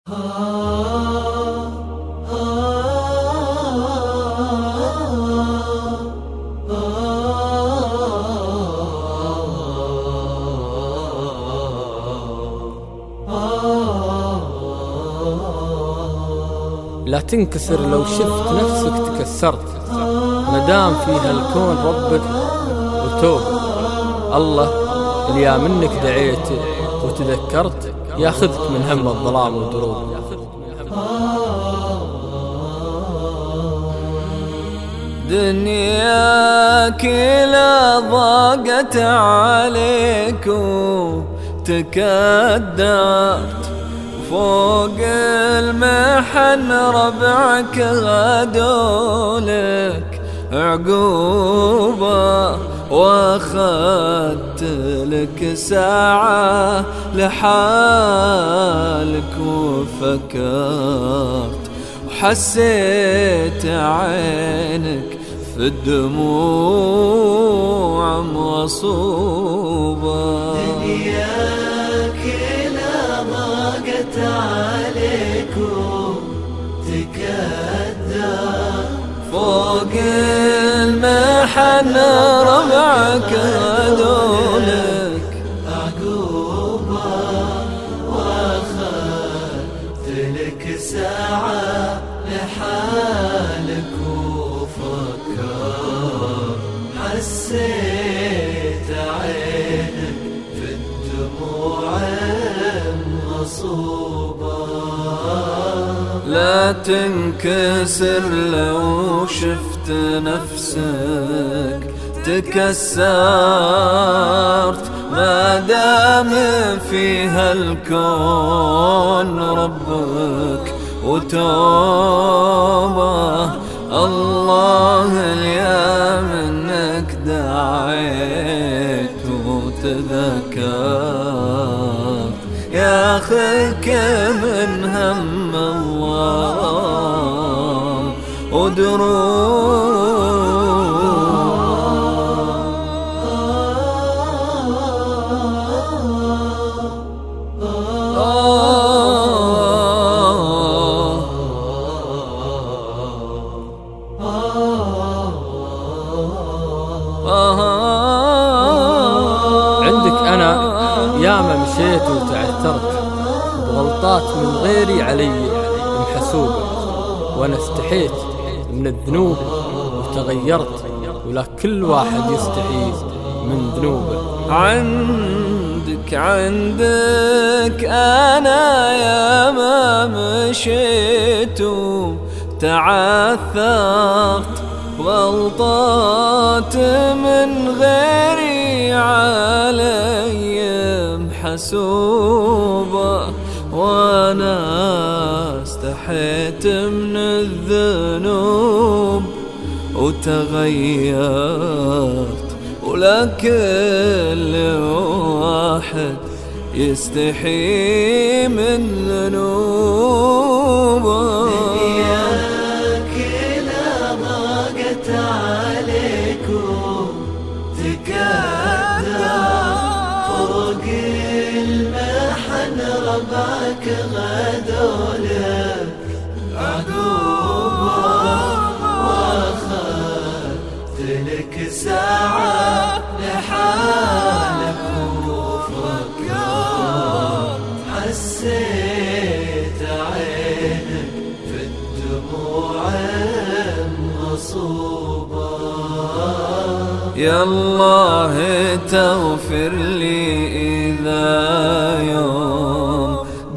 لا تنكسر لو شفت نفسك تكسرت، مدام فيها الكون ربك وتوب. الله اللي يا منك دعيت وتذكرت ياخذك من هم الظلام والدروب. دنياك لا ضاقت عليك وتكدرت، فوق المحن ربعك غدولك عقوبة، واخدت لك ساعة لحالك وفكرت، وحسيت عينك في الدموع مغصوبة. دنياك لا ضاقت عليك وتكدر، فوق المحن ربعك غدولك عقوبة، واخدت لك ساعة لحالك وفكر، حسيت عينك في الدموع مغصوبة. لا تنكسر لو شفت نفسك تكسرت، ما دام فيها الكون ربك وتوبة. الله اليا منك دعيت وتذكرت، ياخذك من هم الظلام ودروب. عندك أنا ياما مشيت وتعثرت بغلطات من غيري علي محسوبة، وأنا استحيت من الذنوب وتغيرت، ولا كل واحد يستحي من ذنوبه. عندك أنا ياما مشيت وتعثرت بغلطات من غيري علي محسوبة، وانا استحيت من الذنوب وتغيرت، ولا كل واحد يستحي من ذنوبه. دنياك لا ضاقت عليك وتكدر، فوق المحن ربعك غدولك عقوبة، واخدت لك ساعة لحالك وفكرت، حسيت عينك في الدموع مغصوبة. يا الله تغفر لي إذا يوم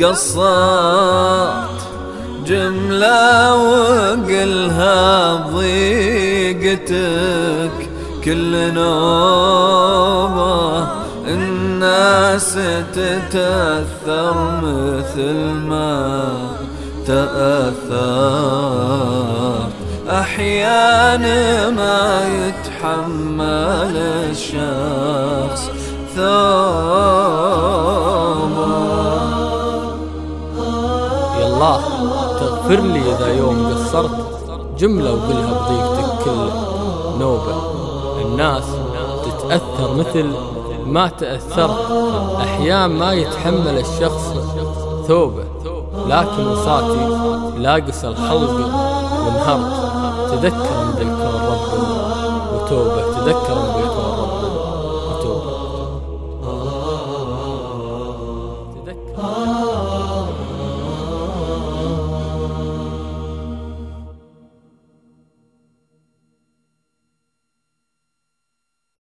قصرت جملة وقلها بضيقتك كل نوبة. الناس تتأثر مثل ما تأثرت، أحيانا ما يتحمل الشخص ثوبه. يا الله تغفر لي إذا يوم قصرت جملة وقلها بضيقتك كل نوبة. الناس تتأثر مثل ما تأثرت، أحيان ما يتحمل الشخص ثوبه. لكن وصاتي لاقس الخلق وانهرت. تذكر من ذا الكون رب وتوبة، تذكر من